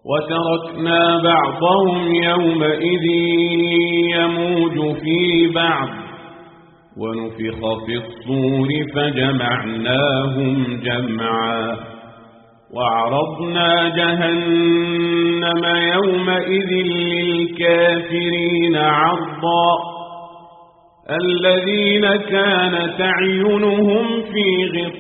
وتركنا بعضهم يومئذ يموج في بعض ونفخ في الصور فجمعناهم جمعا وعرضنا جهنم يومئذ للكافرين عرضا الذين كانت أعينهم في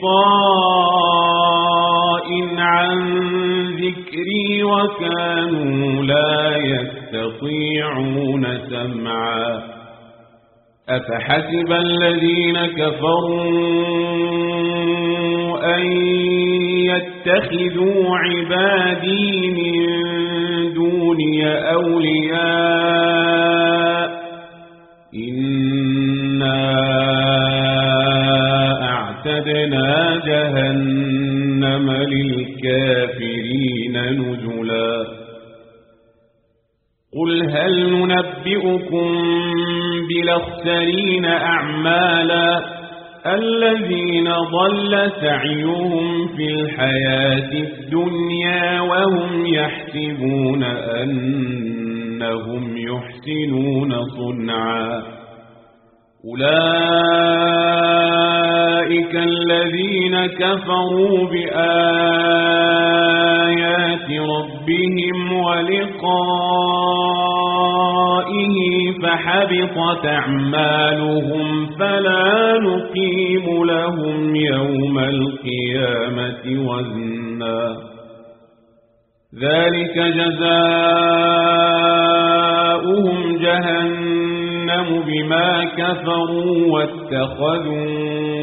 غطاء عن ذكري وكانوا لا يستطيعون سمعا أفحسب الذين كفروا أن يتخذوا عبادي من دوني أولياء إنا أعتدنا جهنم للكافرين نزلا قل هل ننبئكم بالأخسرين أعمالا الذين ضل سعيهم في الحياة الدنيا وهم يحسبون أنهم يحسنون صنعا أولئك الذين كفروا بآيات ربهم ولقائه فحبطت أعمالهم فلا نقيم لهم يوم القيامة وزنا ذلك جزاؤهم جهنم بما كفروا واتخذوا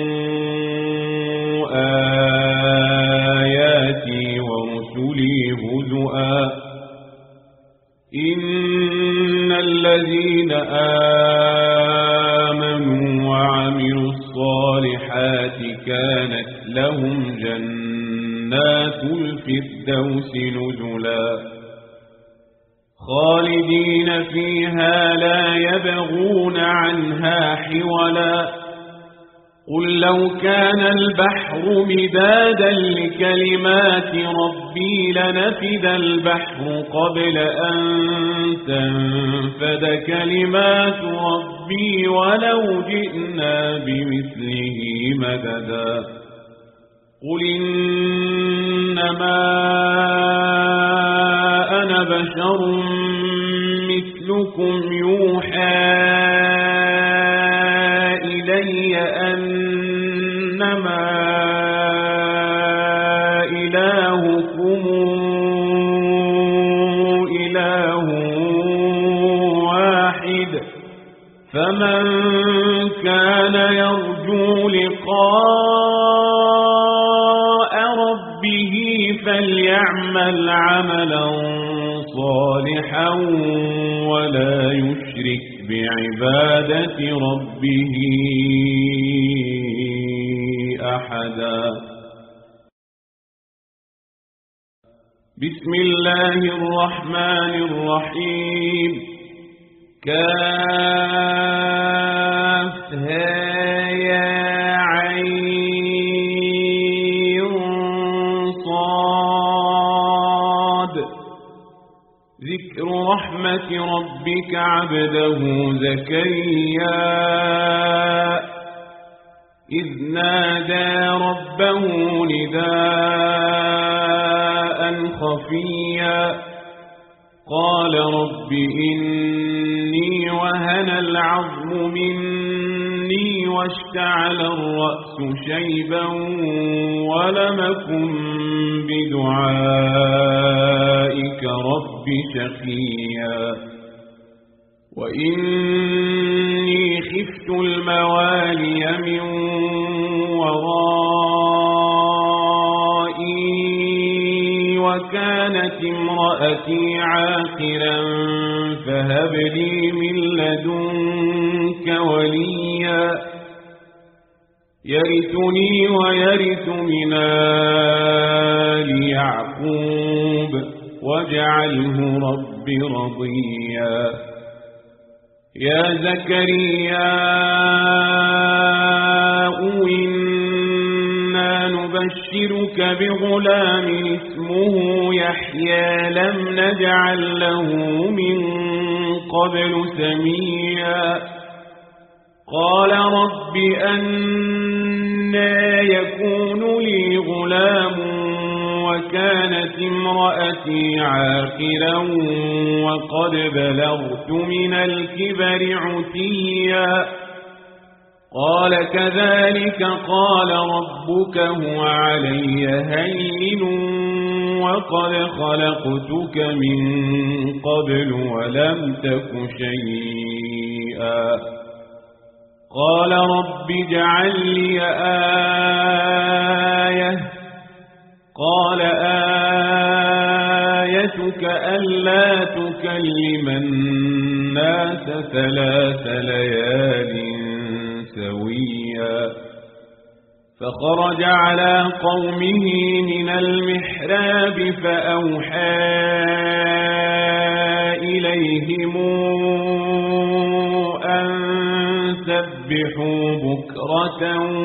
آياتي ورسلي هزؤا إن الذين آمنوا وعملوا الصالحات كانت لهم جنات الفردوس نزلا خالدين فيها لا يبغون عنها حولا قل لو كان البحر مدادا لكلمات ربي لنفد البحر قبل أن تنفد كلمات ربي ولو جئنا بمثله مددا قل إنما أنا بشر مثلكم يوحى إلي أنما إلهكم إله واحد فمن كان يرجو لقاء ربه فليعمل عملا صالحا ولا يشرك بعبادة ربه أحدا بسم الله الرحمن الرحيم كافها يا عين صاد ذكر رحمة ربك عبده زكريا إذ نادى ربه نداء خفيا قال رب إني وهن العظم مني واشتعل الرأس شيبا ولم أكن بدعائك رب شقيا وإني خفت الموالي من ورائي وكانت امرأتي عاقرا فهب لي من لدنك وليا يرثني ويرث من آل يعقوب واجعله رب رضيا يا زكريا إنا نبشرك بغلام اسمه يحيى لم نجعل له من قبل سميا قال رب أنى يكون لي غلام وكانت امرأتي عاقرا وقد بلغت من الكبر عتيا قال كذلك قال ربك هو علي هين وقد خلقتك من قبل ولم تك شيئا قال رب اجعل لي آية قال آيتك ألا تكلم الناس 3 ليال سويا فخرج على قومه من المحراب فأوحى إليهم أن سبحوا بكرة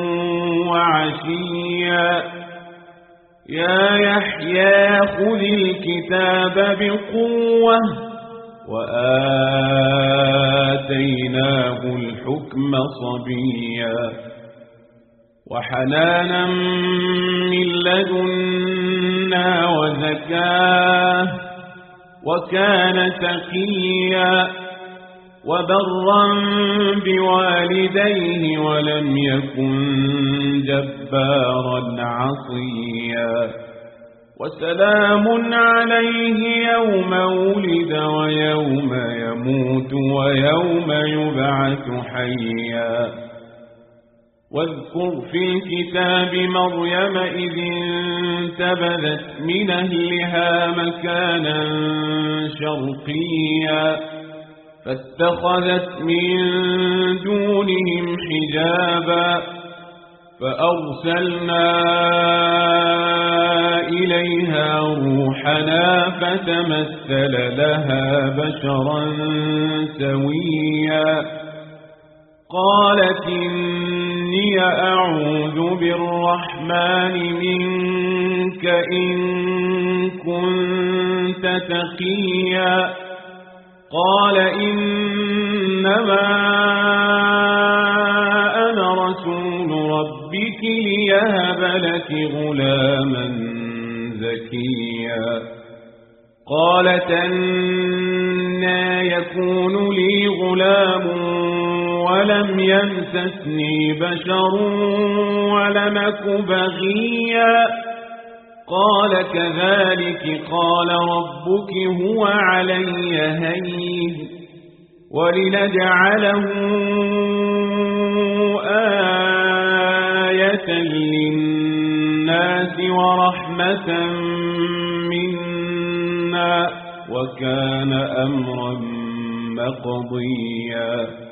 وعشيا يا يحيى خذ الكتاب بقوة وآتيناه الحكم صبيا وحنانا من لدنا وزكاة وكان تقيا وبرا بوالديه ولم يكن جبارا عصيا وسلام عليه يوم ولد ويوم يموت ويوم يبعث حيا واذكر في الكتاب مريم إذ انتبذت من أهلها مكانا شرقيا فاتخذت من دونهم حجابا فأرسلنا إليها روحنا فتمثل لها بشرا سويا قالت إني أعوذ بالرحمن منك إن كنت تقيا قال إنما أنا رسول ربك ليهب لك غلاما زكيا قالت أنى يكون لي غلام ولم يمسسني بشر ولمك بغيا قال كذلك قال ربك هو علي هين ولنجعله آية للناس ورحمة منا وكان أمرا مقضيا